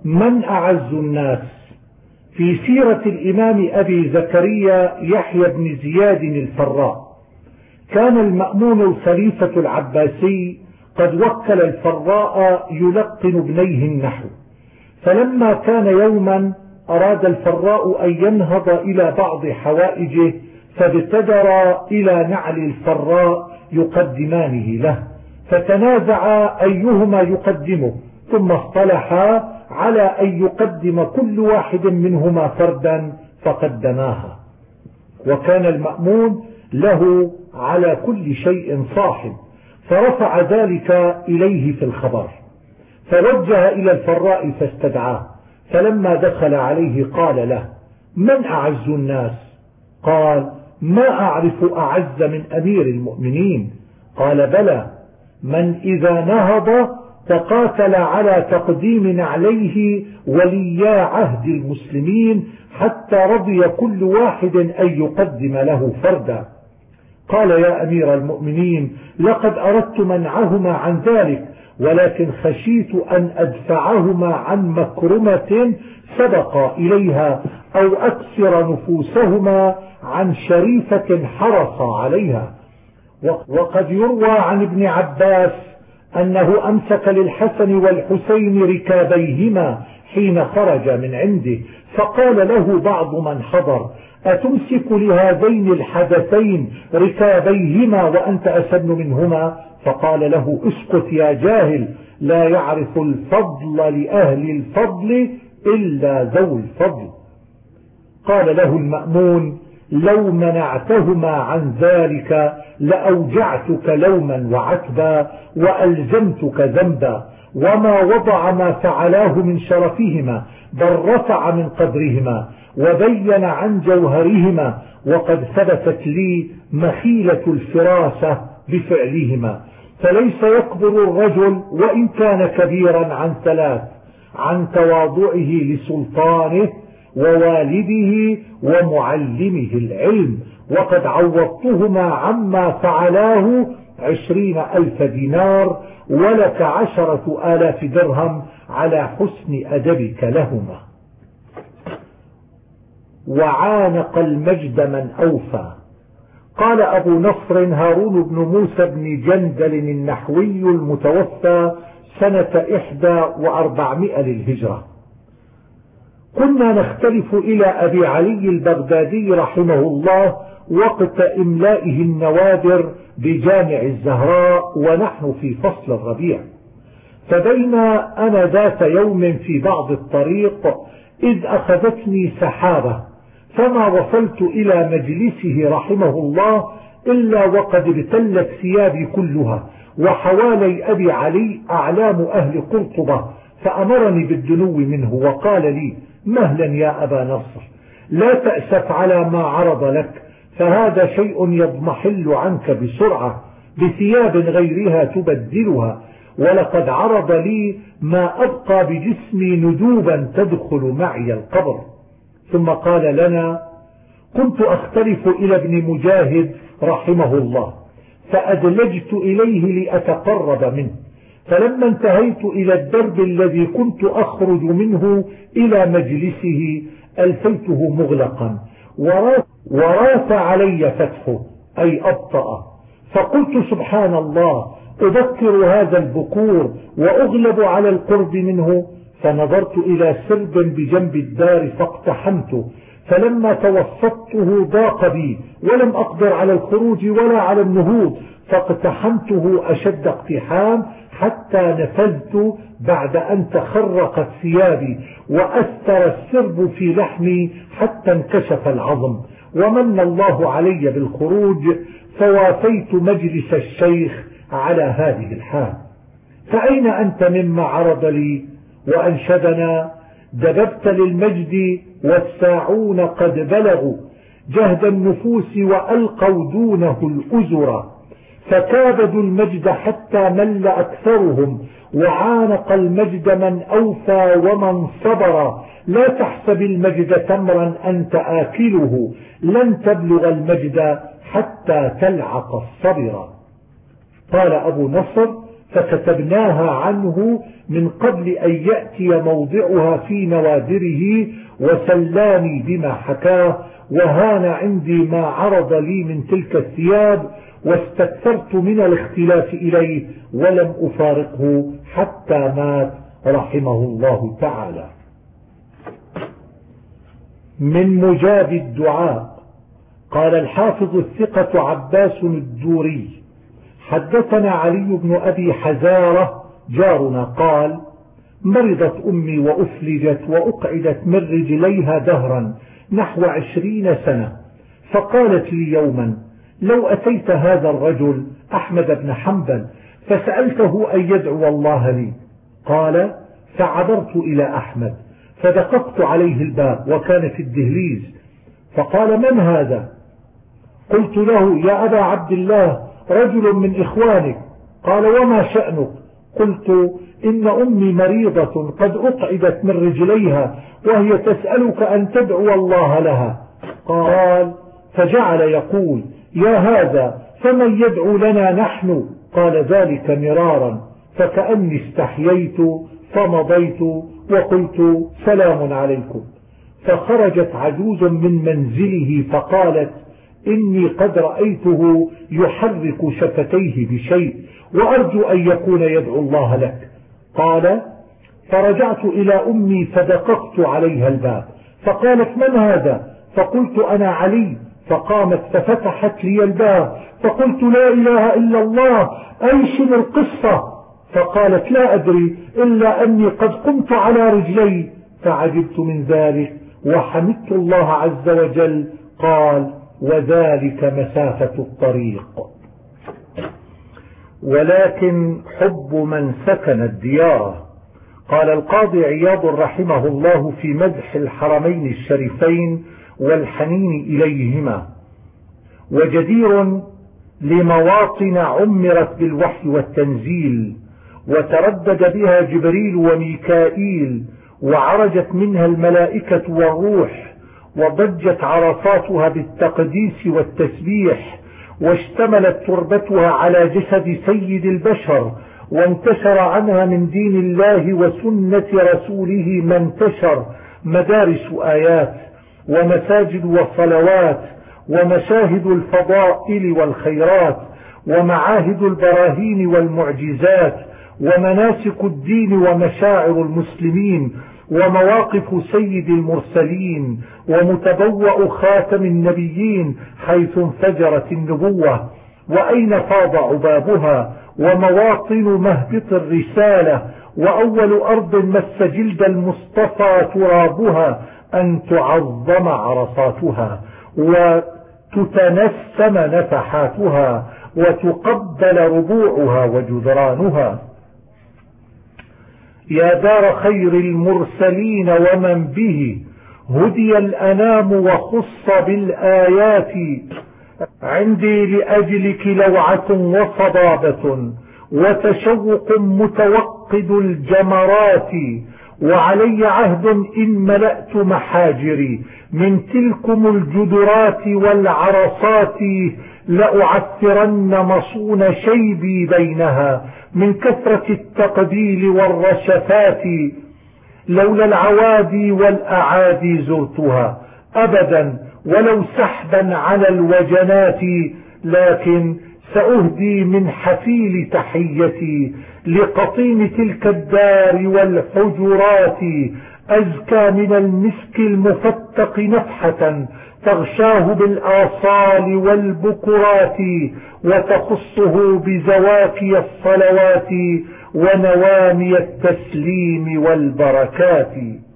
من أعز الناس. في سيرة الإمام أبي زكريا يحيى بن زياد الفراء، كان المأمون الخليفة العباسي قد وكل الفراء يلقن ابنيه النحو، فلما كان يوما أراد الفراء أن ينهض إلى بعض حوائجه، فابتدر إلى نعل الفراء يقدمانه له، فتنازعا أيهما يقدمه، ثم اصطلحا على أن يقدم كل واحد منهما فردا فقدماها. وكان المأمون له على كل شيء صاحب، فرفع ذلك إليه في الخبر، فوجه إلى الفراء فاستدعاه، فلما دخل عليه قال له: من أعز الناس؟ قال: ما أعرف أعز من أمير المؤمنين. قال: بلى، من إذا نهض تقاتل على تقديم نعليه وليا عهد المسلمين حتى رضي كل واحد أن يقدم له فردا. قال: يا أمير المؤمنين، لقد أردت منعهما عن ذلك، ولكن خشيت أن أدفعهما عن مكرمة سبق إليها، أو أكسر نفوسهما عن شريفة حرص عليها. وقد يروى عن ابن عباس أنه أمسك للحسن والحسين ركابيهما حين خرج من عنده، فقال له بعض من حضر: أتمسك لهذين الحدثين ركابيهما وأنت أسن منهما؟ فقال له: اسكت يا جاهل، لا يعرف الفضل لأهل الفضل إلا ذو الفضل. قال له المأمون: لو منعتهما عن ذلك لأوجعتك لوما وعتبا وألزمتك ذنبا، وما وضع ما فعلاه من شرفهما، بل رفع من قدرهما وبين عن جوهرهما، وقد ثبتت لي مخيلة الفراسة بفعلهما. فليس يكبر الرجل وإن كان كبيرا عن ثلاث: عن تواضعه لسلطانه ووالده ومعلمه العلم، وقد عوضتهما عما فعلاه 20,000 دينار، ولك 10,000 درهم على حسن أدبك لهما. وعانق المجد من أوفى. قال أبو نصر هارون بن موسى بن جندل النحوي المتوفى سنة 41 للهجرة: كنا نختلف إلى أبي علي البغدادي رحمه الله وقت إملائه النوادر بجامع الزهراء، ونحن في فصل الربيع، فبين أنا ذات يوم في بعض الطريق إذ أخذتني سحابة، فما وصلت إلى مجلسه رحمه الله إلا وقد ابتلت ثيابي كلها، وحوالي أبي علي أعلام أهل قرطبة، فأمرني بالدنو منه وقال لي: مهلا يا أبا نصر، لا تأسف على ما عرض لك، فهذا شيء يضمحل عنك بسرعة بثياب غيرها تبدلها، ولقد عرض لي ما أبقى بجسمي ندوبا تدخل معي القبر. ثم قال لنا: كنت أختلف إلى ابن مجاهد رحمه الله، فأدلجت إليه لأتقرب منه، فلما انتهيت إلى الدرب الذي كنت أخرج منه إلى مجلسه ألفيته مغلقا، وراث علي فتحه أي أبطأ، فقلت: سبحان الله، أذكر هذا البكور وأغلب على القرب منه، فنظرت إلى سرب بجنب الدار فاقتحمته، فلما توسطته ضاق بي ولم أقدر على الخروج ولا على النهوض، فاقتحمته أشد اقتحام حتى نفذت بعد أن تخرقت ثيابي وأثر السرب في لحمي حتى انكشف العظم، ومن الله علي بالخروج، فوافيت مجلس الشيخ على هذه الحال. فأين أنت مما عرض لي وأنشدنا؟ دببت للمجد والساعون قد بلغوا جهد النفوس وألقوا دونه الأزر، فكابدوا المجد حتى مل أكثرهم، وعانق المجد من أوفى ومن صبر، لا تحسب المجد تمرا أنت آكله، لن تبلغ المجد حتى تلعق الصبر. قال أبو نصر: فكتبناها عنه من قبل أن يأتي موضعها في نوادره، وسلاني بما حكاه، وهان عندي ما عرض لي من تلك الثياب، واستكثرت من الاختلاف إليه ولم أفارقه حتى مات رحمه الله تعالى. من مجاب الدعاء. قال الحافظ الثقة عباس الدوري: حدثنا علي بن أبي حزارة جارنا قال: مرضت أمي وأفلجت وأقعدت من رجليها دهرا نحو 20 سنة، فقالت لي يوما: لو أتيت هذا الرجل أحمد بن حنبل فسألته أن يدعو الله لي. قال: فعبرت إلى أحمد فدققت عليه الباب وكان في الدهليز، فقال: من هذا؟ قلت له: يا أبا عبد الله، رجل من إخوانك. قال: وما شأنك؟ قلت: إن أمي مريضة قد أقعدت من رجليها وهي تسألك أن تدعو الله لها. قال: فجعل يقول: يا هذا، فمن يدعو لنا نحن؟ قال ذلك مرارا، فكأني استحييت فمضيت وقلت: سلام عليكم. فخرجت عجوز من منزله فقالت: إني قد رأيته يحرك شفتيه بشيء وأرجو أن يكون يدعو الله لك. قال: فرجعت إلى أمي فدققت عليها الباب، فقالت: من هذا؟ فقلت: أنا علي. فقامت ففتحت لي الباب، فقلت: لا إله إلا الله، أيشن القصة؟ فقالت: لا أدري إلا أني قد قمت على رجلي، فعجبت من ذلك وحمدت الله عز وجل. قال: وذلك مسافة الطريق. ولكن حب من سكن الديار. قال القاضي عياض رحمه الله في مدح الحرمين الشريفين والحنين إليهما: وجدير لمواطن عمرت بالوحي والتنزيل، وتردد بها جبريل وميكائيل، وعرجت منها الملائكة والروح، وضجت عرصاتها بالتقديس والتسبيح، واشتملت تربتها على جسد سيد البشر، وانتشر عنها من دين الله وسنة رسوله ما انتشر مدارس آيات ومساجد وصلوات ومشاهد الفضائل والخيرات ومعاهد البراهين والمعجزات ومناسك الدين ومشاعر المسلمين ومواقف سيد المرسلين ومتبوأ خاتم النبيين حيث انفجرت النبوة، وأين فاض عبابها، ومواطن مهبط الرسالة، وأول أرض مس جلد المصطفى ترابها، أن تعظم عرصاتها وتتنسم نفحاتها وتقبل ربوعها وجدرانها. يا دار خير المرسلين ومن به هدي الأنام وخص بالآيات، عندي لأجلك لوعة وصبابة وتشوق متوقد الجمرات، وعلي عهد إن ملأت محاجري من تلكم الجدرات والعرصات، لأعثرن مصون شيبي بينها من كثرة التقبيل والرشفات، لولا العوادي والأعادي زرتها أبدا ولو سحبا على الوجنات، لكن سأهدي من حفيل تحيتي لقطيم تلك الدار والحجرات، أزكى من المسك المفتق نفحة تغشاه بالآصال والبكرات، وتخصه بزواكي الصلوات ونوامي التسليم والبركات.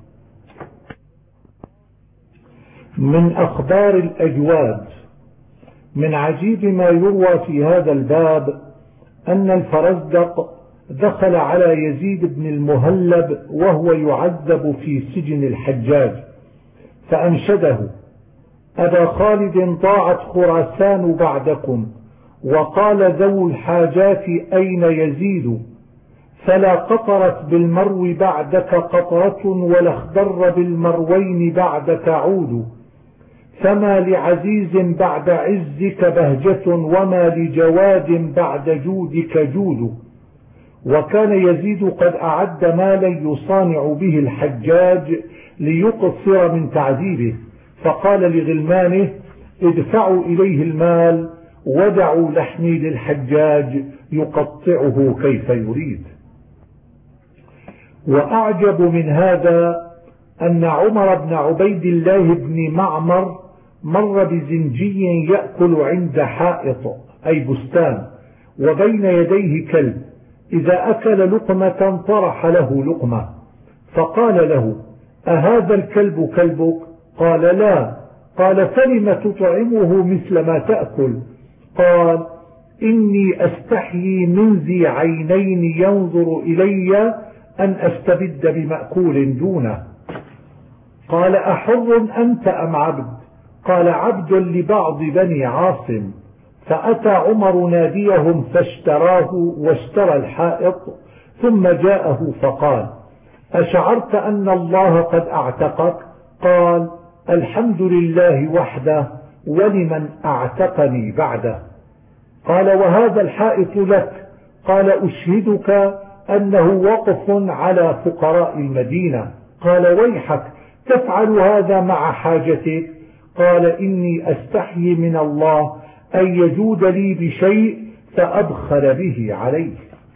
من أخبار الأجواد. من عجيب ما يروى في هذا الباب أن الفرزدق دخل على يزيد بن المهلب وهو يعذب في سجن الحجاج، فأنشده: أبا خالد ضاعت خراسان بعدكم، وقال ذو الحاجات أين يزيد؟ فلا قطرت بالمرو بعدك قطرة، ولا اخضر بالمروين بعدك عود، فما لعزيز بعد عزك بهجة، وما لجواد بعد جودك جود، وكان يزيد قد أعد مالا يصانع به الحجاج ليقصر من تعذيبه، فقال لغلمانه: ادفعوا إليه المال ودعوا لحمي للحجاج يقطعه كيف يريد. وأعجب من هذا أن عمر بن عبيد الله بن معمر مر بزنجي يأكل عند حائط أي بستان، وبين يديه كلب، إذا أكل لقمة طرح له لقمة، فقال له: أهذا الكلب كلبك؟ قال: لا. قال: فلم تطعمه مثل ما تأكل؟ قال: إني أستحيي من ذي عينين ينظر إلي أن أستبد بمأكول دونه. قال: أحر أنت أم عبد؟ قال: عبد لبعض بني عاصم. فأتى عمر ناديهم فاشتراه واشترى الحائط، ثم جاءه فقال: أشعرت أن الله قد أعتقك؟ قال: الحمد لله وحده ولمن أعتقني بعده. قال: وهذا الحائط لك؟ قال: أشهدك أنه وقف على فقراء المدينة. قال: ويحك، تفعل هذا مع حاجتك؟ قال: إني أستحيي من الله أن يجود لي بشيء فأبخل به عليه.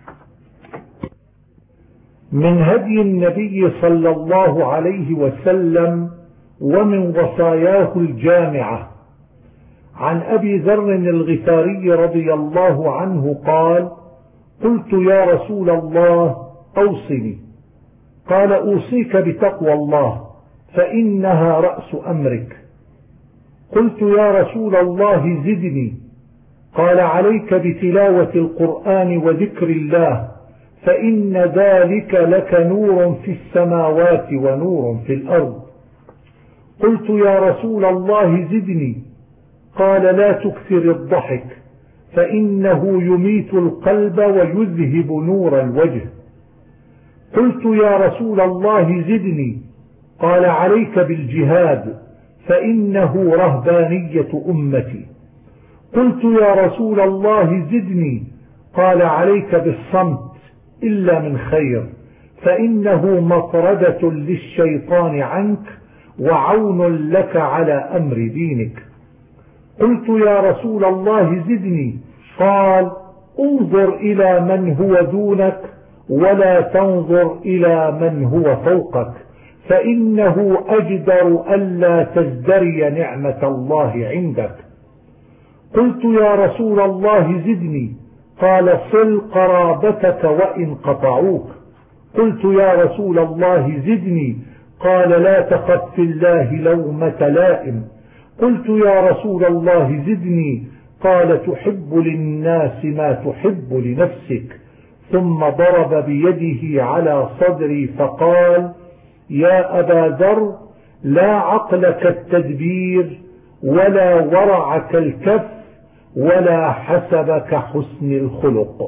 من هدي النبي صلى الله عليه وسلم ومن وصاياه الجامعة عن أبي ذر الغفاري رضي الله عنه قال: قلت: يا رسول الله أوصني. قال: أوصيك بتقوى الله فإنها رأس أمرك. قلت: يا رسول الله زدني. قال: عليك بتلاوة القرآن وذكر الله، فإن ذلك لك نور في السماوات ونور في الأرض. قلت: يا رسول الله زدني. قال: لا تكثر الضحك فإنه يميت القلب ويذهب نور الوجه. قلت: يا رسول الله زدني. قال: عليك بالجهاد فإنه رهبانية أمتي. قلت: يا رسول الله زدني. قال: عليك بالصمت إلا من خير، فإنه مطردة للشيطان عنك وعون لك على أمر دينك. قلت: يا رسول الله زدني. قال: انظر إلى من هو دونك ولا تنظر إلى من هو فوقك، فإنه أجدر ألا تزدري نعمة الله عندك. قلت: يا رسول الله زدني. قال: صل قرابتك وإن قطعوك. قلت: يا رسول الله زدني. قال: لا تخف في الله لومة لائم. قلت: يا رسول الله زدني. قال: تحب للناس ما تحب لنفسك. ثم ضرب بيده على صدري فقال: يا أبا ذر، لا عقل كالتدبير ولا ورع كالكف ولا حسب كحسن الخلق.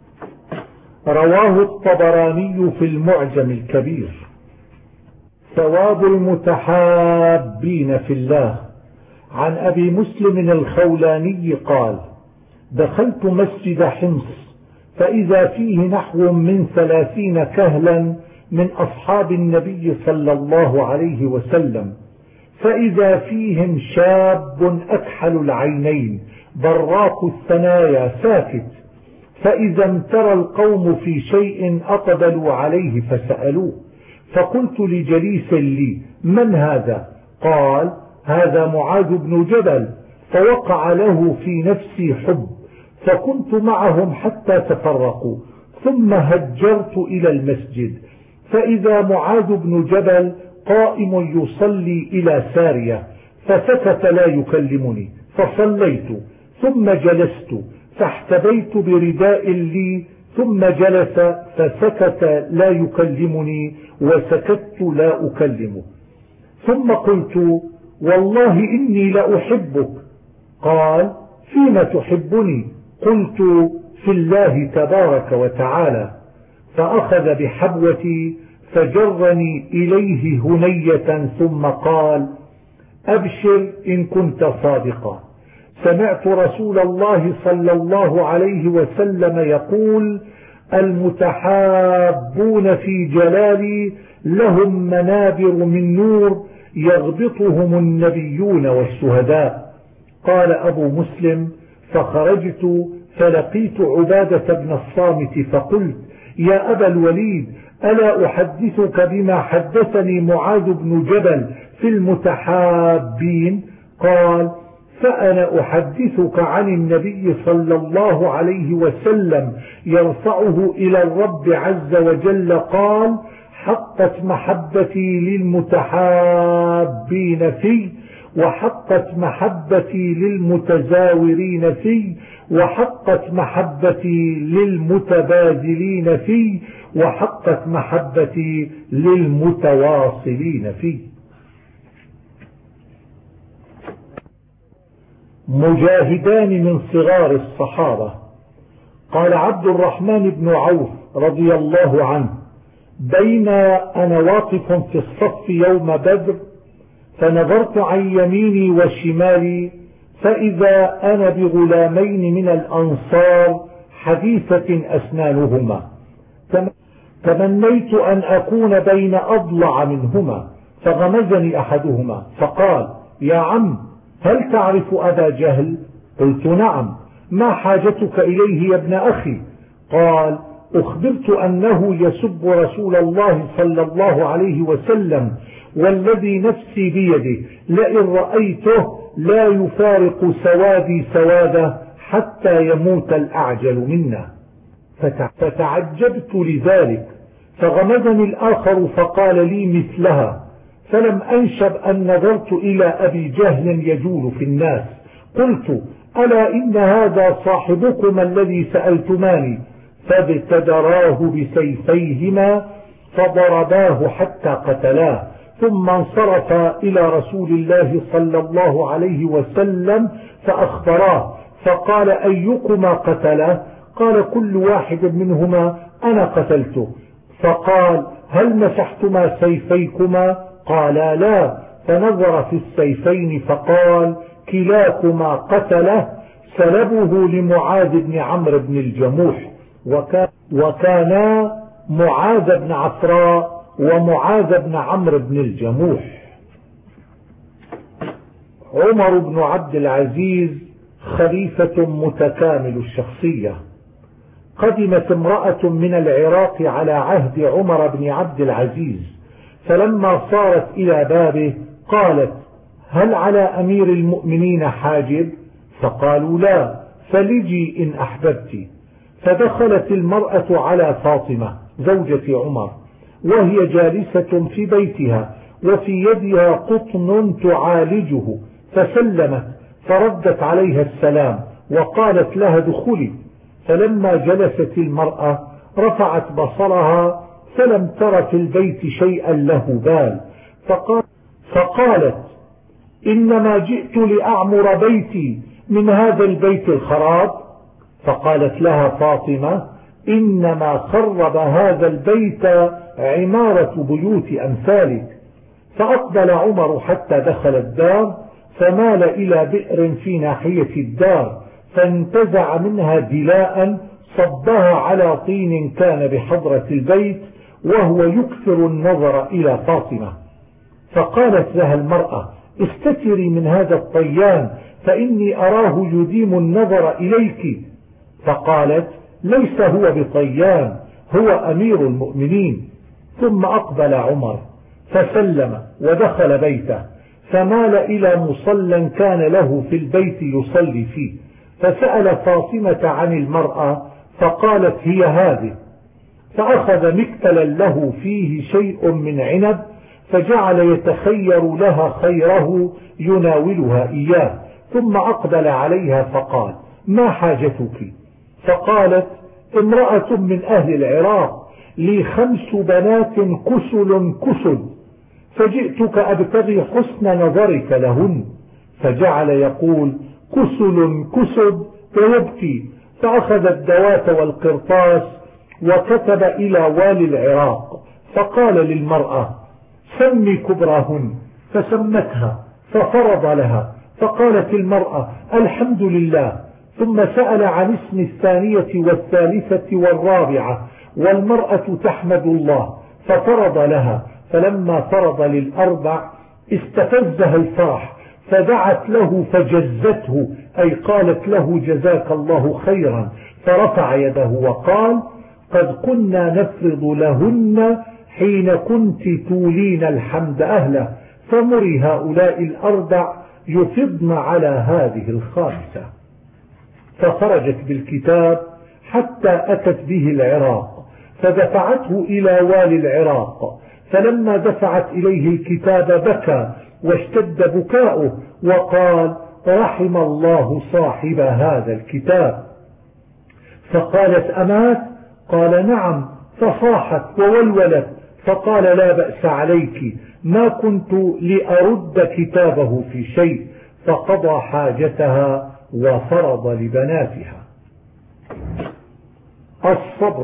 رواه الطبراني في المعجم الكبير. ثواب المتحابين في الله. عن أبي مسلم الخولاني قال: دخلت مسجد حمص فإذا فيه نحو من 30 كهلا من أصحاب النبي صلى الله عليه وسلم، فإذا فيهم شاب أكحل العينين براق الثنايا ساكت، فإذا امترى القوم في شيء أقبلوا عليه فسألوه، فقلت لجليس لي: من هذا؟ قال: هذا معاذ بن جبل. فوقع له في نفسي حب، فكنت معهم حتى تفرقوا، ثم هجرت إلى المسجد، فإذا معاذ بن جبل قائم يصلي إلى سارية، فسكت لا يكلمني، فصليت ثم جلست فاحتبيت برداء لي، ثم جلس فسكت لا يكلمني، وسكت لا أكلمه. ثم قلت: والله إني لأحبك. قال: فيما تحبني؟ قلت: في الله تبارك وتعالى. فأخذ بحبوتي فجرني إليه هنية، ثم قال: أبشر إن كنت صادقا. سمعت رسول الله صلى الله عليه وسلم يقول: المتحابون في جلالي لهم منابر من نور يغبطهم النبيون والشهداء. قال أبو مسلم: فخرجت فلقيت عبادة بن الصامت فقلت: يا أبا الوليد، ألا أحدثك بما حدثني معاذ بن جبل في المتحابين؟ قال: فأنا أحدثك عن النبي صلى الله عليه وسلم يرفعه إلى الرب عز وجل قال: حقت محبتي للمتحابين في، وحقت محبتي للمتزاورين في، وحقت محبتي للمتبادلين في، وحقت محبتي للمتواصلين في. مجاهدان من صغار الصحابة. قال عبد الرحمن بن عوف رضي الله عنه: بين أنا واقف في الصف يوم بدر فنظرت عن يميني وشمالي فإذا أنا بغلامين من الأنصار حديثة أسنانهما، تمنيت أن أكون بين أضلع منهما، فغمزني أحدهما فقال: يا عم، هل تعرف أبا جهل؟ قلت: نعم. ما حاجتك إليه يا ابن أخي؟ قال: أخبرت أنه يسب رسول الله صلى الله عليه وسلم، والذي نفسي بيده لئن رأيته لا يفارق سوادي سواده حتى يموت الأعجل منا. فتعجبت لذلك، فغمزني الآخر فقال لي مثلها، فلم أنشب أن نظرت إلى أبي جهل يجول في الناس. قلت: ألا إن هذا صاحبكما الذي سألتماني؟ فابتدراه بسيفيهما فضرباه حتى قتلاه، ثم انصرف إلى رسول الله صلى الله عليه وسلم فأخبراه، فقال: أيكما قتله؟ قال: كل واحد منهما أنا قتلته. فقال: هل مسحتما سيفيكما؟ قالا: لا. فنظر في السيفين فقال: كلاكما قتله، سلبه لمعاذ بن عمرو بن الجموح، وكانا معاذ بن عفراء ومعاذ بن عمرو بن الجموح. عمر بن عبد العزيز خليفة متكامل الشخصية. قدمت امرأة من العراق على عهد عمر بن عبد العزيز، فلما صارت إلى بابه قالت: هل على أمير المؤمنين حاجب؟ فقالوا: لا، فلجي إن أحببت. فدخلت المرأة على فاطمة زوجة عمر وهي جالسة في بيتها وفي يدها قطن تعالجه، فسلمت فردت عليها السلام وقالت لها: ادخلي. فلما جلست المرأة رفعت بصرها فلم تر في البيت شيئا له بال، فقالت: إنما جئت لأعمر بيتي من هذا البيت الخراب. فقالت لها فاطمة: إنما خرب هذا البيت عمارة بيوت أمثالك. فأقبل عمر حتى دخل الدار، فمال إلى بئر في ناحية الدار، فانتزع منها دلاء صبها على طين كان بحضرة البيت وهو يكثر النظر إلى فاطمة. فقالت لها المرأة: استتري من هذا الطيان فإني أراه يديم النظر إليك. فقالت: ليس هو بطيان، هو أمير المؤمنين. ثم أقبل عمر فسلم ودخل بيته، فمال إلى مصلى كان له في البيت يصلي فيه، فسأل فاطمة عن المرأة فقالت: هي هذه. فأخذ مكتلا له فيه شيء من عنب فجعل يتخير لها خيره يناولها إياه، ثم أقبل عليها فقال: ما حاجتك؟ فقالت: امرأة من أهل العراق لي 5 بنات كسل كسد، فجئتك أبتغي حسن نظرك لهن. فجعل يقول: كسل كسد ويبكي، فأخذ الدوات والقرطاس وكتب إلى والي العراق فقال للمرأة: سمي كبراهن. فسمتها ففرض لها، فقالت المرأة: الحمد لله. ثم سأل عن اسم الثانية والثالثة والرابعة، والمرأة تحمد الله ففرض لها، فلما فرض للأربع استفزها الفرح فدعت له فجزته، أي قالت له جزاك الله خيرا، فرفع يده وقال قد كنا نفرض لهن حين كنت تولين الحمد أهله، فمري هؤلاء الأربع يفضن على هذه الخامسة. فخرجت بالكتاب حتى أتت به العراق، فدفعته إلى والي العراق، فلما دفعت إليه الكتاب بكى واشتد بكاؤه وقال رحم الله صاحب هذا الكتاب. فقالت أمات؟ قال نعم، فصاحت وولولت، فقال لا بأس عليك، ما كنت لأرد كتابه في شيء، فقضى حاجتها وفرض لبناتها. الصبر.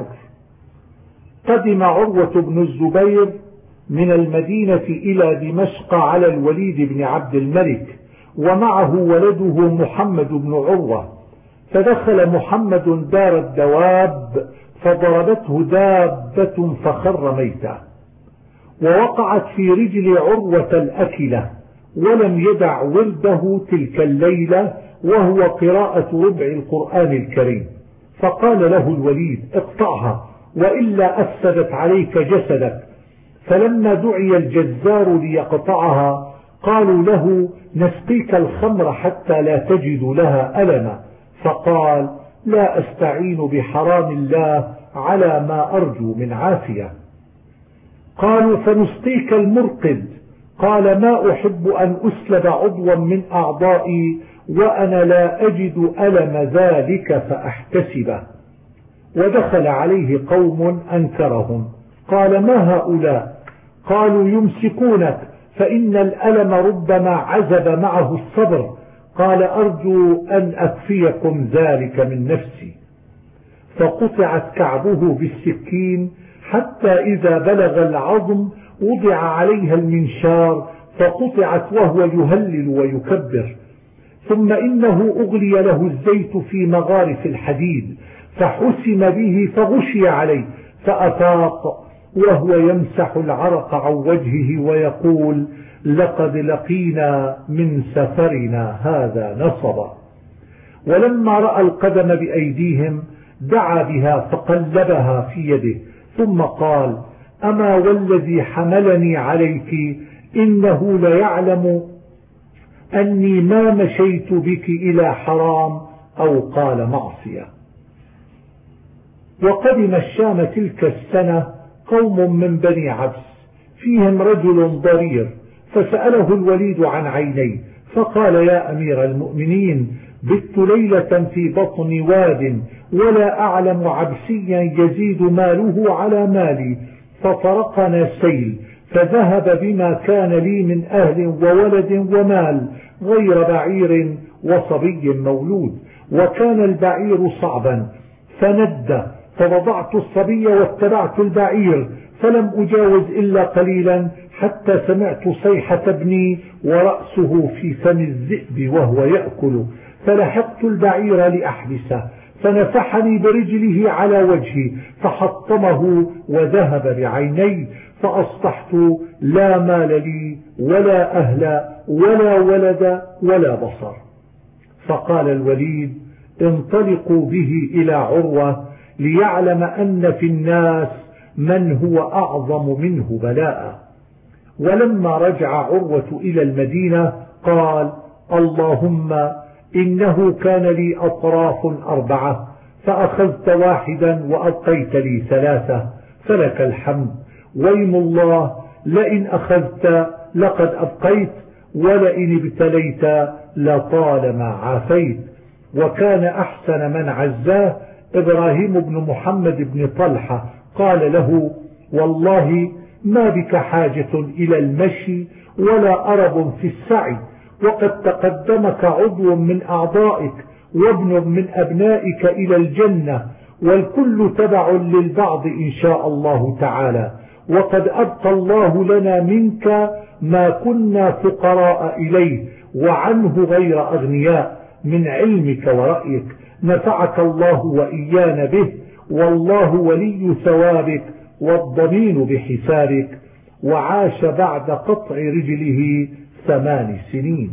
قدم عروة بن الزبير من المدينة إلى دمشق على الوليد بن عبد الملك، ومعه ولده محمد بن عروة، فدخل محمد دار الدواب فضربته دابة فخر ميتا، ووقعت في رجل عروة الأكلة، ولم يدع ورده تلك الليلة وهو قراءة ربع القرآن الكريم، فقال له الوليد اقطعها وإلا أفسدت عليك جسدك. فلما دعي الجزار ليقطعها قالوا له نسقيك الخمر حتى لا تجد لها ألما، فقال لا أستعين بحرام الله على ما أرجو من عافية. قالوا فنسقيك المرقد، قال ما أحب أن أسلب عضوا من أعضائي وأنا لا أجد ألم ذلك فأحتسبه. ودخل عليه قوم أنكرهم، قال ما هؤلاء؟ قالوا يمسكونك فإن الألم ربما عزب معه الصبر، قال أرجو أن أكفيكم ذلك من نفسي. فقطعت كعبه بالسكين حتى إذا بلغ العظم وضع عليها المنشار فقطعت وهو يهلل ويكبر. ثم إنه أغلي له الزيت في مغارف الحديد فحسم به فغشي عليه، فأفاق وهو يمسح العرق عن وجهه ويقول لقد لقينا من سفرنا هذا نصبا. ولما رأى القدم بأيديهم دعا بها فقلبها في يده، ثم قال أما والذي حملني عليك إنه ليعلم أني ما مشيت بك إلى حرام أو قال معصية. وقدم الشام تلك السنة قوم من بني عبس فيهم رجل ضرير، فسأله الوليد عن عينيه فقال يا أمير المؤمنين بت ليلة في بطن واد ولا أعلم عبسيا يزيد ماله على مالي، فطرقنا سيل فذهب بما كان لي من أهل وولد ومال غير بعير وصبي مولود، وكان البعير صعبا فند، فوضعت الصبي واتبعت البعير فلم أجاوز إلا قليلا حتى سمعت صيحة ابني ورأسه في فم الذئب وهو يأكل، فلحقت البعير لأحبسه فنفحني برجله على وجهي فحطمه وذهب بعيني، فأصبحت لا مال لي ولا أهل ولا ولد ولا بصر. فقال الوليد انطلقوا به إلى عروة ليعلم أن في الناس من هو أعظم منه بلاء. ولما رجع عروة إلى المدينة قال اللهم إنه كان لي أطراف 4 فأخذت واحدا وأبقيت لي 3 فلك الحمد، ويم الله لئن أخذت لقد أبقيت ولئن ابتليت لطالما عافيت. وكان أحسن من عزاه إبراهيم بن محمد بن طلحة قال له والله ما بك حاجة إلى المشي ولا أرب في السعي، وقد تقدمك عضو من أعضائك وابن من أبنائك إلى الجنة، والكل تبع للبعض إن شاء الله تعالى، وقد أبقى الله لنا منك ما كنا فقراء إليه وعنه غير أغنياء، من علمك ورأيك، نفعك الله وإيانا به، والله ولي ثوابك والضمين بحسابك. وعاش بعد قطع رجله 8 سنين.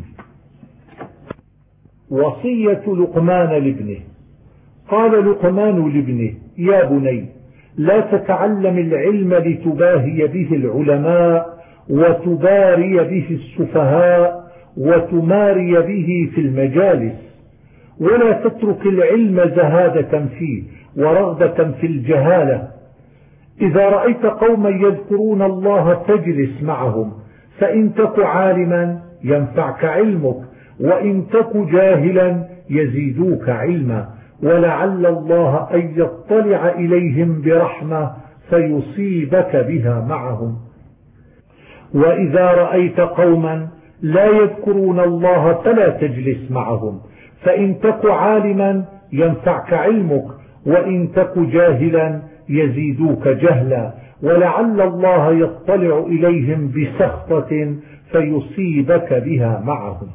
وصية لقمان لابنه. قال لقمان لابنه: يا بني، لا تتعلم العلم لتباهي به العلماء وتباري به السفهاء وتماري به في المجالس، ولا تترك العلم زهادة فيه ورغبة في الجهالة. إذا رأيت قوما يذكرون الله فاجلس معهم، فإن تك عالما ينفعك علمك، وإن تك جاهلا يزيدوك علما، ولعل الله أن يطلع إليهم برحمة فيصيبك بها معهم. وإذا رأيت قوما لا يذكرون الله فلا تجلس معهم، فإن تك عالما ينفعك علمك، وإن تك جاهلا يزيدوك جهلا، ولعل الله يطلع إليهم بسخطة فيصيبك بها معهم.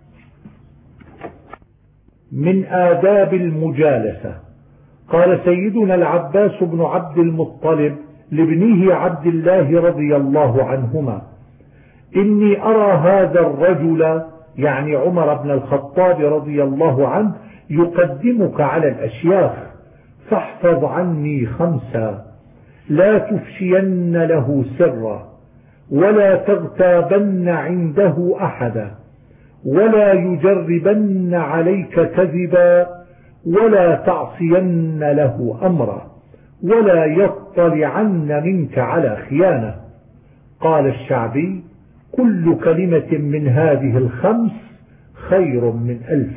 من آداب المجالسة. قال سيدنا العباس بن عبد المطلب لابنه عبد الله رضي الله عنهما: إني أرى هذا الرجل، يعني عمر بن الخطاب رضي الله عنه، يقدمك على الأشياخ، فاحفظ عني 5: لا تفشين له سرا، ولا تغتابن عنده أحدا، ولا يجربن عليك كذبا، ولا تعصين له أمرا، ولا يطلعن منك على خيانة. قال الشعبي: كل كلمة من هذه 5 خير من 1000.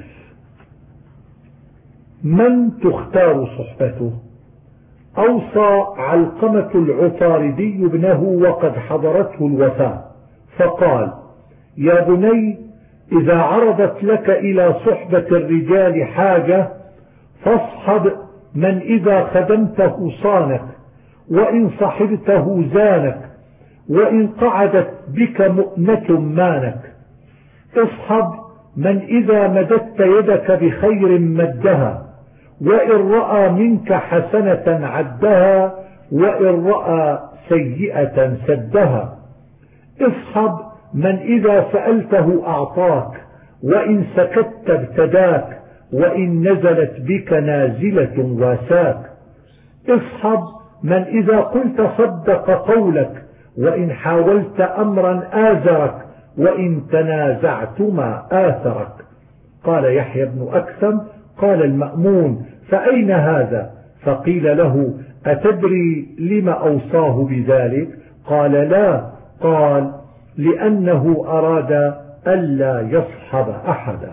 من تختار صحبته؟ أوصى علقمة العطاردي ابنه وقد حضرته الوفاة، فقال: يا بني، إذا عرضت لك إلى صحبة الرجال حاجة فاصحب من إذا خدمته صانك، وإن صحبته زانك، وإن قعدت بك مؤنة مانك. اصحب من إذا مددت يدك بخير مدها، وإن رأى منك حسنة عدها، وإن رأى سيئة سدها. اصحب من إذا سألته أعطاك، وإن سكت ابتداك، وإن نزلت بك نازلة واساك. اصحب من إذا قلت صدق قولك، وإن حاولت أمرا آزرك، وإن تنازعتما آثرك. قال يحيى بن أكثم: قال المأمون: فأين هذا؟ فقيل له: أتدري لما أوصاه بذلك؟ قال: لا. قال: لأنه أراد ألا يصحب أحدا.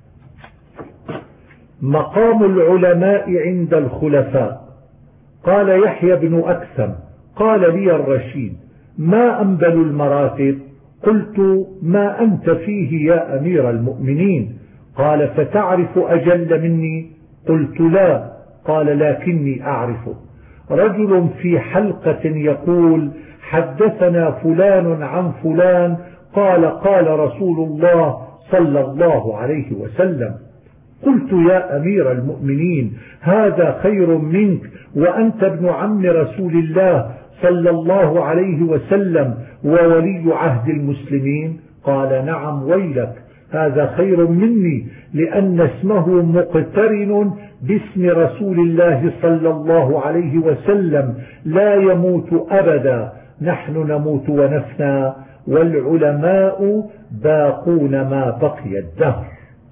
مقام العلماء عند الخلفاء. قال يحيى بن أكثم: قال لي الرشيد: ما أنبل المراتب؟ قلت: ما أنت فيه يا أمير المؤمنين. قال: فتعرف أجل مني؟ قلت: لا. قال: لكني أعرفه. رجل في حلقة يقول: حدثنا فلان عن فلان قال: قال رسول الله صلى الله عليه وسلم. قلت: يا أمير المؤمنين، هذا خير منك، وأنت ابن عم رسول الله صلى الله عليه وسلم وولي عهد المسلمين. قال: نعم ويلك، هذا خير مني، لأن اسمه مقترن باسم رسول الله صلى الله عليه وسلم، لا يموت أبدا، نحن نموت ونفنى، والعلماء باقون ما بقي الدهر.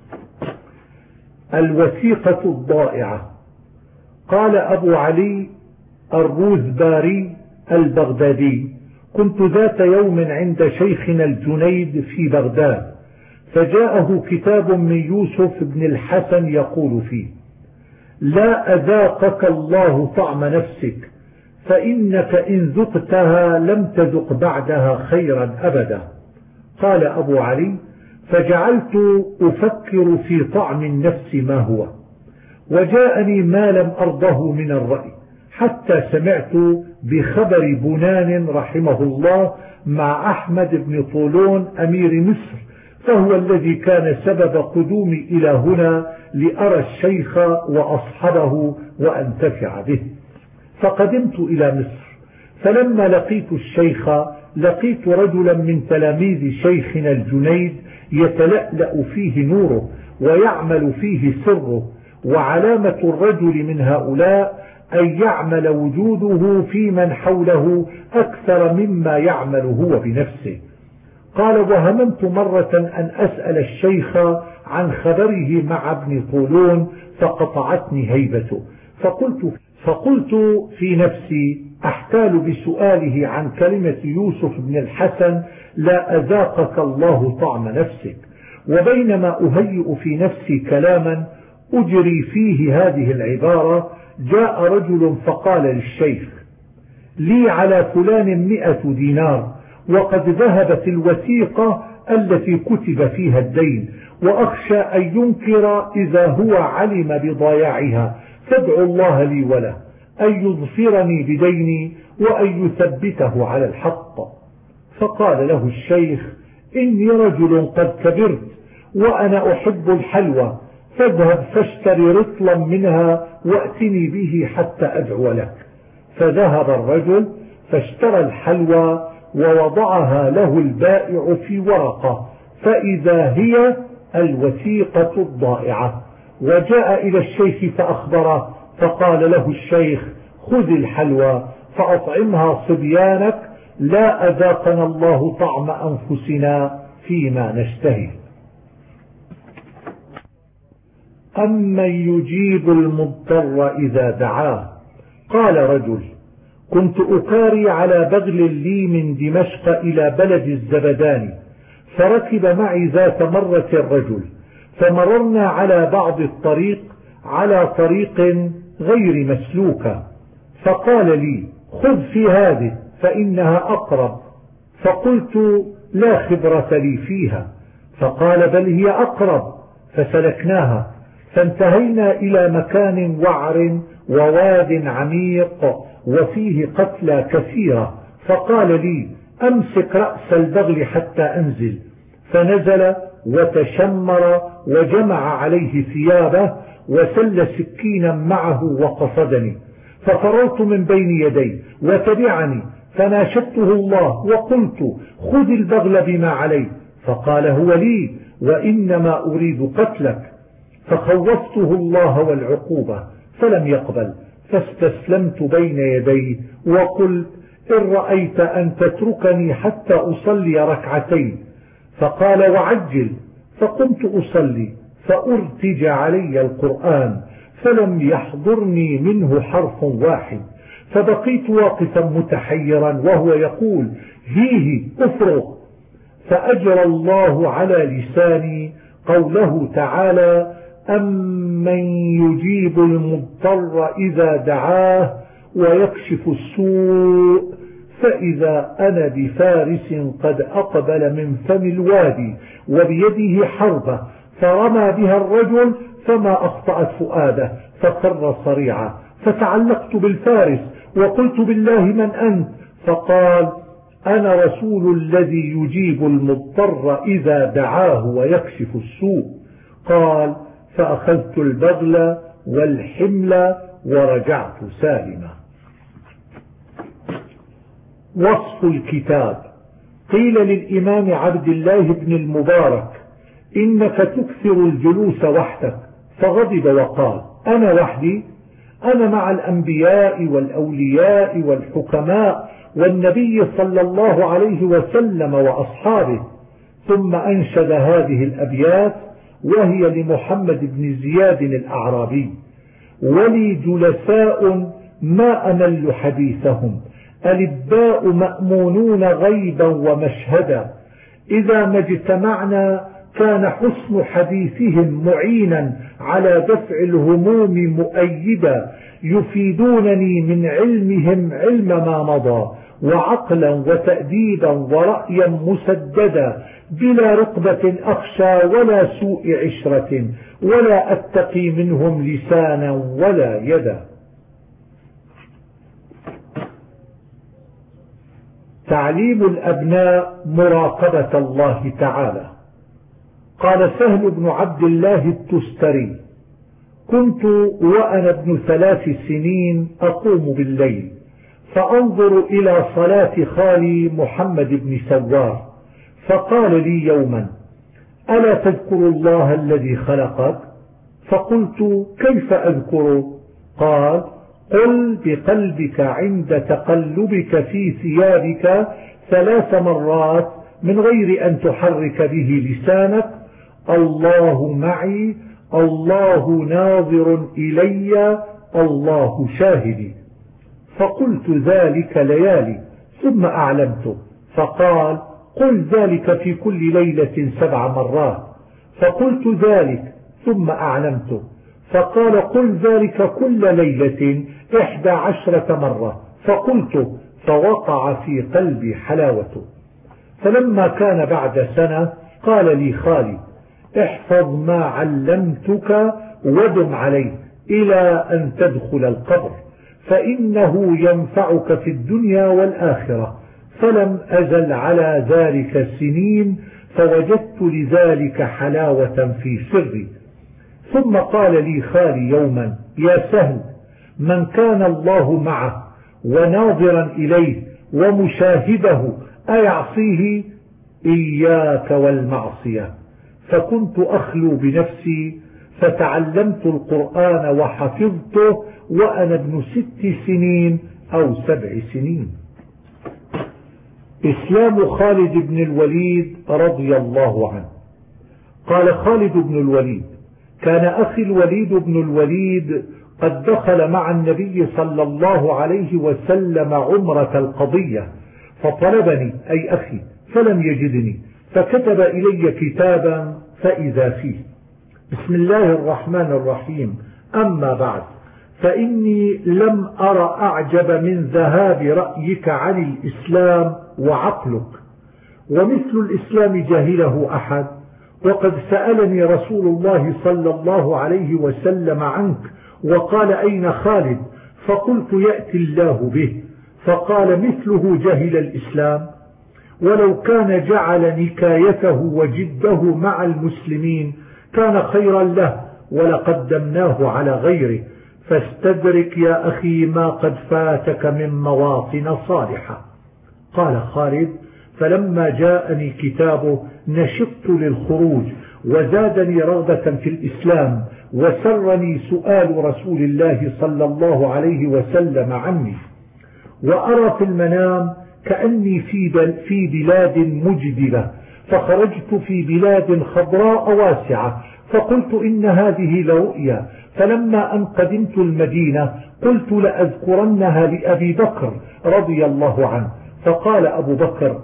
الوثيقة الضائعة. قال أبو علي الروذباري البغدادي: كنت ذات يوم عند شيخنا الجنيد في بغداد، فجاءه كتاب من يوسف بن الحسن يقول فيه: لا أذاقك الله طعم نفسك، فإنك إن ذقتها لم تذق بعدها خيرا أبدا. قال أبو علي: فجعلت أفكر في طعم النفس ما هو، وجاءني ما لم أرضه من الرأي، حتى سمعت بخبر بنان رحمه الله مع أحمد بن طولون أمير مصر، فهو الذي كان سبب قدومي إلى هنا لأرى الشيخ وأصحبه وأنتفع به. فقدمت إلى مصر، فلما لقيت الشيخ لقيت رجلا من تلاميذ شيخنا الجنيد يتلألأ فيه نوره ويعمل فيه سره، وعلامة الرجل من هؤلاء أن يعمل وجوده في من حوله أكثر مما يعمل هو بنفسه. قال: وهممت مرة أن أسأل الشيخ عن خبره مع ابن طولون فقطعتني هيبته، فقلت في نفسي: أحتال بسؤاله عن كلمة يوسف بن الحسن: لا أذاقك الله طعم نفسك. وبينما أهيئ في نفسي كلاما أجري فيه هذه العبارة، جاء رجل فقال للشيخ: لي على فلان 100 دينار، وقد ذهبت الوثيقة التي كتب فيها الدين، وأخشى أن ينكر إذا هو علم بضياعها، فادعوا الله لي وله أن يظفرني بديني وأن يثبته على الحق. فقال له الشيخ: إني رجل قد كبرت وأنا أحب الحلوى، فاذهب فاشتري رطلا منها وأتني به حتى أدعو لك. فذهب الرجل فاشترى الحلوى ووضعها له البائع في ورقة، فإذا هي الوثيقة الضائعة. وجاء إلى الشيخ فأخبره، فقال له الشيخ: خذ الحلوى فأطعمها صبيانك، لا أذاقنا الله طعم أنفسنا فيما نشتهي. أمن يجيب المضطر إذا دعاه. قال رجل: كنت أكاري على بغل لي من دمشق إلى بلد الزبداني، فركب معي ذات مرة الرجل، فمررنا على بعض الطريق على طريق غير مسلوكة، فقال لي: خذ في هذه فإنها أقرب. فقلت: لا خبرة لي فيها. فقال: بل هي أقرب. فسلكناها، فانتهينا إلى مكان وعر وواد عميق وفيه قتلى كثيرة، فقال لي: أمسك رأس البغل حتى أنزل. فنزل وتشمر وجمع عليه ثيابه وسل سكينا معه وقصدني، ففررت من بين يدي وتبعني، فناشدته الله وقلت: خذ البغل بما عليه. فقال: هو لي وإنما أريد قتلك. فخوفته الله والعقوبة فلم يقبل، فاستسلمت بين يديه وقلت: إن رأيت أن تتركني حتى أصلي ركعتين. فقال: وعجل. فقمت أصلي، فأرتج علي القرآن فلم يحضرني منه حرف واحد، فبقيت واقفا متحيرا وهو يقول: هيه افرغ. فأجرى الله على لساني قوله تعالى: أمن يجيب المضطر إذا دعاه ويكشف السوء، فإذا أنا بفارس قد أقبل من فم الوادي وبيده حربة، فرمى بها الرجل فما أخطأت فؤاده فخر صريعا. فتعلقت بالفارس وقلت: بالله من أنت؟ فقال: أنا رسول الذي يجيب المضطر إذا دعاه ويكشف السوء. قال: فأخذت البغل والحمل ورجعت سالما. وصف الكتاب. قيل للإمام عبد الله بن المبارك: إنك تكثر الجلوس وحدك، فغضب وقال: أنا وحدي؟ أنا مع الأنبياء والأولياء والحكماء والنبي صلى الله عليه وسلم وأصحابه. ثم أنشد هذه الأبيات، وهي لمحمد بن زياد الأعرابي: ولي جلساء ما أمل حديثهم، ألباء مأمونون غيبا ومشهدا، إذا ما اجتمعنا كان حسن حديثهم معينا على دفع الهموم مؤيدا، يفيدونني من علمهم علم ما مضى، وعقلا وتأديبا ورأيا مسددا، بلا رقبة أخشى ولا سوء عشرة، ولا أتقي منهم لسانا ولا يدا. تعليم الأبناء مراقبة الله تعالى. قال سهل بن عبد الله التستري: كنت وأنا ابن 3 سنين أقوم بالليل فأنظر إلى صلاة خالي محمد بن سوار، فقال لي يوما: ألا تذكر الله الذي خلقك؟ فقلت: كيف أذكره؟ قال: قل بقلبك عند تقلبك في ثيابك 3 مرات من غير أن تحرك به لسانك: الله معي، الله ناظر إلي، الله شاهدي. فقلت ذلك ليالي ثم أعلمته، فقال: قل ذلك في كل ليلة 7 مرات. فقلت ذلك ثم أعلمته، فقال: قل ذلك كل ليلة 11 مرة. فقلت، فوقع في قلبي حلاوته. فلما كان بعد سنة قال لي خالي: احفظ ما علمتك ودم عليه إلى أن تدخل القبر، فإنه ينفعك في الدنيا والآخرة. فلم أزل على ذلك سنين، فوجدت لذلك حلاوة في سري. ثم قال لي خالي يوما: يا سهل، من كان الله معه وناظرا إليه ومشاهده أيعصيه؟ إياك والمعصية. فكنت أخلو بنفسي فتعلمت القرآن وحفظته وأنا ابن 6 سنين أو 7 سنين. إسلام خالد بن الوليد رضي الله عنه. قال خالد بن الوليد: كان أخي الوليد بن الوليد قد دخل مع النبي صلى الله عليه وسلم عمرة القضية، فطلبني أي أخي فلم يجدني، فكتب إلي كتابا فإذا فيه: بسم الله الرحمن الرحيم، أما بعد، فإني لم أر أعجب من ذهاب رأيك عن الإسلام وعقلك، ومثل الإسلام جاهله أحد، وقد سألني رسول الله صلى الله عليه وسلم عنك وقال: أين خالد؟ فقلت: يأتي الله به. فقال: مثله جهل الإسلام، ولو كان جعل نكايته وجده مع المسلمين كان خيرا له ولقدمناه على غيره، فاستدرك يا أخي ما قد فاتك من مواطن صالحة. قال خالد: فلما جاءني كتابه نشطت للخروج، وزادني رغبة في الإسلام، وسرني سؤال رسول الله صلى الله عليه وسلم عني، وأرى في المنام كأني في بلاد مجدبة، فخرجت في بلاد خضراء واسعة، فقلت: إن هذه لرؤيا. فلما أن قدمت المدينة قلت: لأذكرنها لأبي بكر رضي الله عنه. فقال أبو بكر: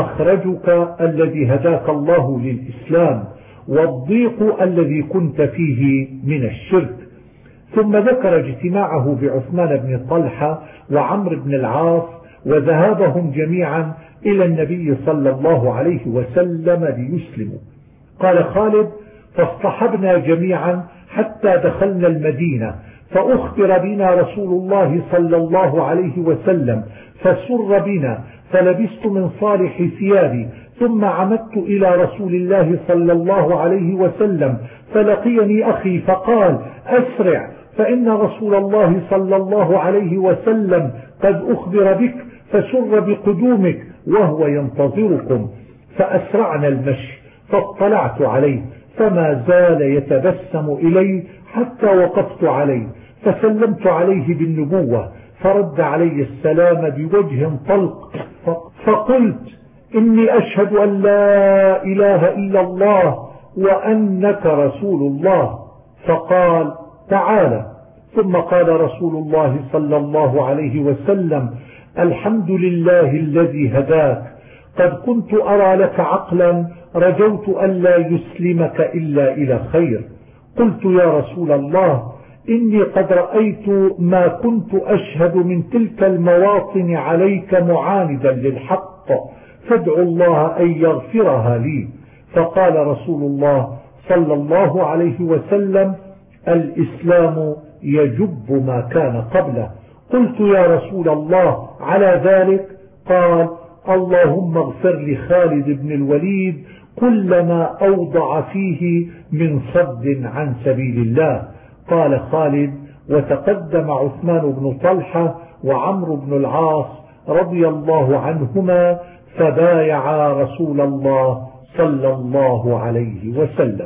مخرجك الذي هداك الله للإسلام، والضيق الذي كنت فيه من الشرك. ثم ذكر اجتماعه بعثمان بن طلحة وعمرو بن العاص وذهابهم جميعا إلى النبي صلى الله عليه وسلم ليسلموا. قال خالد: فاصطحبنا جميعا حتى دخلنا المدينة، فأخبر بنا رسول الله صلى الله عليه وسلم، فسر بنا، فلبست من صالح ثيابي، ثم عمدت إلى رسول الله صلى الله عليه وسلم، فلقيني أخي فقال: أسرع، فإن رسول الله صلى الله عليه وسلم قد أخبر بك، فسر بقدومك وهو ينتظركم. فأسرعنا المشي، فاطلعت عليه فما زال يتبسم إلي حتى وقفت عليه، فسلمت عليه بالنبوة، فرد علي السلام بوجه طلق، فقلت: إني أشهد أن لا إله إلا الله وأنك رسول الله. فقال: تعالى. ثم قال رسول الله صلى الله عليه وسلم: الحمد لله الذي هداك، قد كنت أرى لك عقلا رجوت ألا يسلمك إلا إلى خير. قلت: يا رسول الله، إني قد رأيت ما كنت أشهد من تلك المواطن عليك معاندا للحق، فادعو الله أن يغفرها لي. فقال رسول الله صلى الله عليه وسلم: الإسلام يجب ما كان قبله. قلت: يا رسول الله، على ذلك؟ قال: اللهم اغفر لخالد بن الوليد كل ما أوضع فيه من صد عن سبيل الله. قال خالد: وتقدم عثمان بن طلحة وعمرو بن العاص رضي الله عنهما فبايعا رسول الله صلى الله عليه وسلم.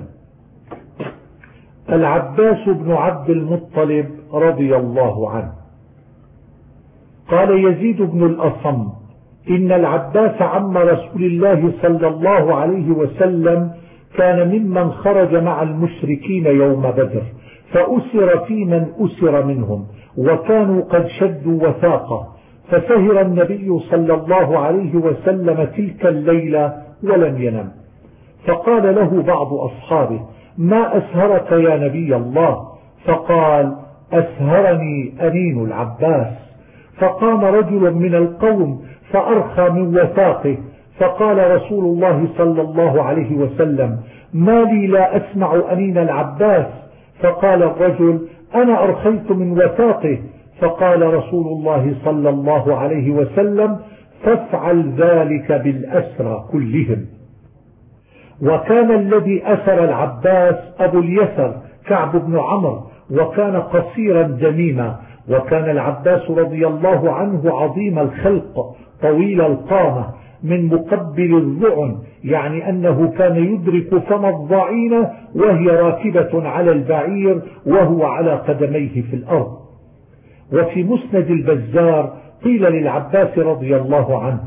العباس بن عبد المطلب رضي الله عنه قال يزيد بن الأصم: إن العباس عم رسول الله صلى الله عليه وسلم كان ممن خرج مع المشركين يوم بدر، فأسر في من أسر منهم، وكانوا قد شدوا وثاقه، فسهر النبي صلى الله عليه وسلم تلك الليلة ولم ينم، فقال له بعض أصحابه: ما أسهرك يا نبي الله؟ فقال: أسهرني أنين العباس. فقام رجل من القوم فأرخى من وثاقه، فقال رسول الله صلى الله عليه وسلم: ما لي لا أسمع أنين العباس؟ فقال الرجل: أنا أرخيت من وثاقه. فقال رسول الله صلى الله عليه وسلم: فافعل ذلك بالأسرى كلهم. وكان الذي أسر العباس أبو اليسر كعب بن عمرو، وكان قصيرا دميما، وكان العباس رضي الله عنه عظيم الخلق طويل القامة من مقبل الظعن، يعني أنه كان يدرك فم الضعينة وهي راكبة على البعير وهو على قدميه في الأرض. وفي مسند البزار قيل للعباس رضي الله عنه: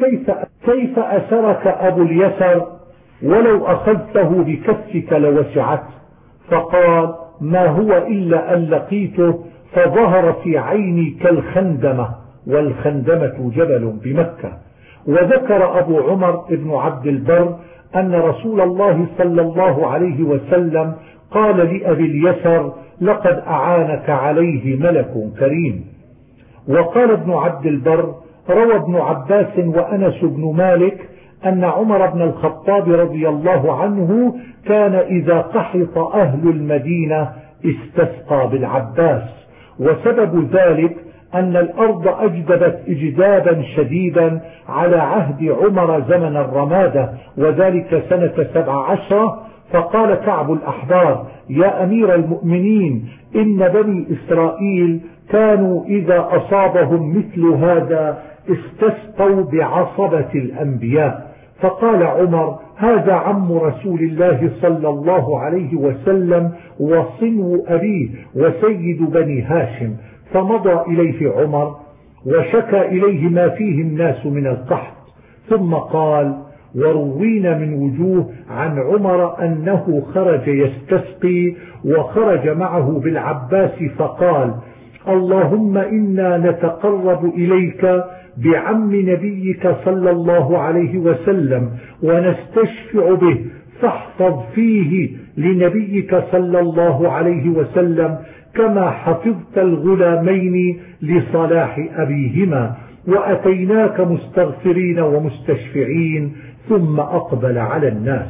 كيف أسرك أبو اليسر ولو أخذته بكفك لوسعت؟ فقال: ما هو إلا أن لقيته فظهر في عيني كالخندمة، والخندمة جبل بمكة. وذكر أبو عمر بن عبد البر أن رسول الله صلى الله عليه وسلم قال لأبي اليسر: لقد أعانك عليه ملك كريم. وقال ابن عبد البر: روى ابن عباس وأنس بن مالك أن عمر بن الخطاب رضي الله عنه كان إذا قحط أهل المدينة استسقى بالعباس، وسبب ذلك أن الأرض أجدبت إجدابا شديدا على عهد عمر زمن الرمادة، وذلك سنة 17. فقال كعب الأحبار: يا أمير المؤمنين، إن بني إسرائيل كانوا إذا أصابهم مثل هذا استسقوا بعصبة الأنبياء. فقال عمر: هذا عم رسول الله صلى الله عليه وسلم وصنو أبيه وسيد بني هاشم. فمضى إليه عمر وشكى إليه ما فيه الناس من القحط، ثم قال: وروينا من وجوه عن عمر أنه خرج يستسقي وخرج معه بالعباس فقال: اللهم إنا نتقرب إليك بعم نبيك صلى الله عليه وسلم ونستشفع به، فاحفظ فيه لنبيك صلى الله عليه وسلم كما حفظت الغلامين لصلاح أبيهما، وأتيناك مستغفرين ومستشفعين. ثم أقبل على الناس،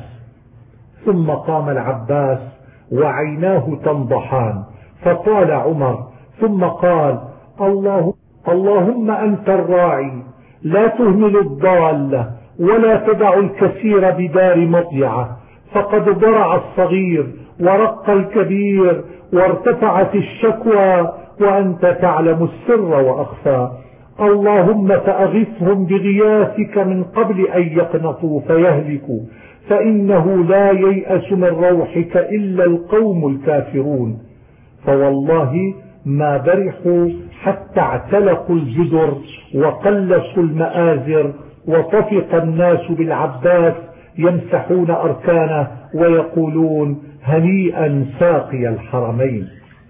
ثم قام العباس وعيناه تنضحان، فقال عمر ثم قال: اللهم أنت الراعي لا تهمل الضالة ولا تدع الكثير بدار مضيعة، فقد ضرع الصغير ورق الكبير وارتفعت الشكوى وأنت تعلم السر وأخفى. اللهم فأغثهم بغياثك من قبل أن يقنطوا فيهلكوا، فإنه لا ييأس من روحك إلا القوم الكافرون. فوالله ما برحوا حتى اعتلقوا الجدر وقلصوا المآزر، وطفق الناس بالعباس يمسحون أركانه ويقولون: هنيئا ساقي الحرمين.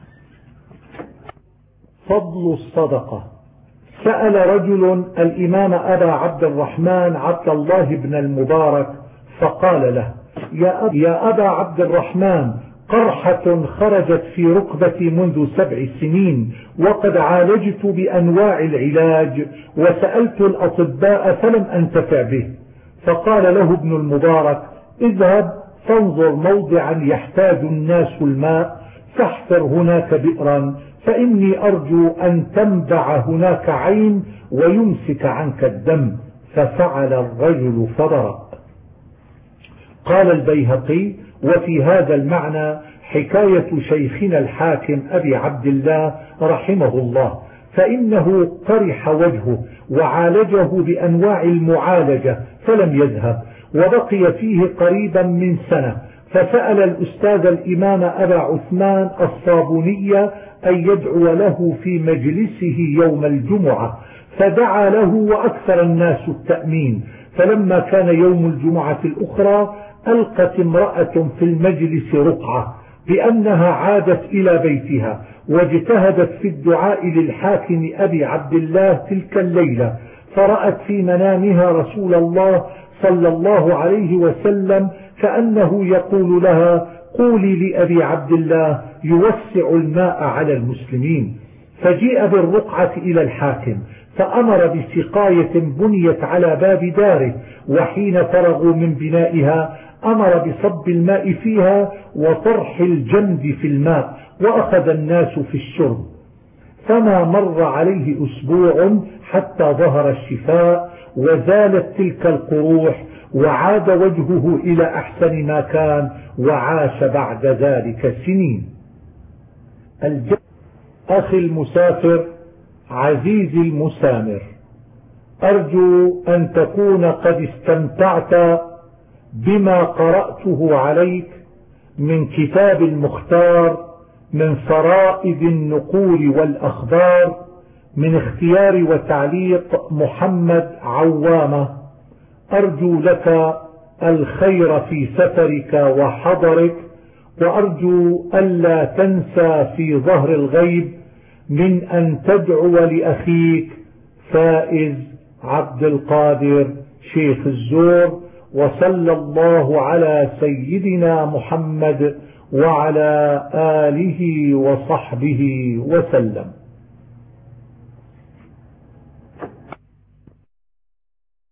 فضل الصدقة. سأل رجل الإمام أبا عبد الرحمن عبد الله بن المبارك فقال له: يا أبا عبد الرحمن، قرحة خرجت في ركبتي منذ 7 سنين، وقد عالجت بأنواع العلاج وسألت الأطباء فلم أنتفع به. فقال له ابن المبارك: اذهب فانظر موضعا يحتاج الناس الماء، فاحفر هناك بئرا، فإني أرجو أن تنبع هناك عين ويمسك عنك الدم. ففعل الرجل فبرأ. قال البيهقي: وفي هذا المعنى حكاية شيخنا الحاكم أبي عبد الله رحمه الله، فإنه قرح وجهه وعالجه بأنواع المعالجة فلم يذهب، وبقي فيه قريبا من سنة، فسأل الأستاذ الإمام أبا عثمان الصابوني أن يدعو له في مجلسه يوم الجمعة، فدعا له وأكثر الناس التأمين. فلما كان يوم الجمعة الأخرى ألقت امرأة في المجلس رقعة بأنها عادت إلى بيتها، واجتهدت في الدعاء للحاكم أبي عبد الله تلك الليلة، فرأت في منامها رسول الله صلى الله عليه وسلم كأنه يقول لها: قولي لأبي عبد الله يوسع الماء على المسلمين. فجيء بالرقعة إلى الحاكم، فأمر بسقاية بنيت على باب داره، وحين فرغوا من بنائها أمر بصب الماء فيها وطرح الجمد في الماء، وأخذ الناس في الشرب. فما مر عليه أسبوع حتى ظهر الشفاء وزالت تلك القروح، وعاد وجهه إلى أحسن ما كان، وعاش بعد ذلك سنين. أخي المسافر عزيزي المسامر، أرجو أن تكون قد استمتعت بما قرأته عليك من كتاب المختار من فرائد النقول والأخبار، من اختيار وتعليق محمد عوامة. أرجو لك الخير في سفرك وحضرك، وأرجو ألا تنسى في ظهر الغيب من أن تدعو لأخيك فائز عبد القادر شيخ الزور. وصلى الله على سيدنا محمد وعلى آله وصحبه وسلم.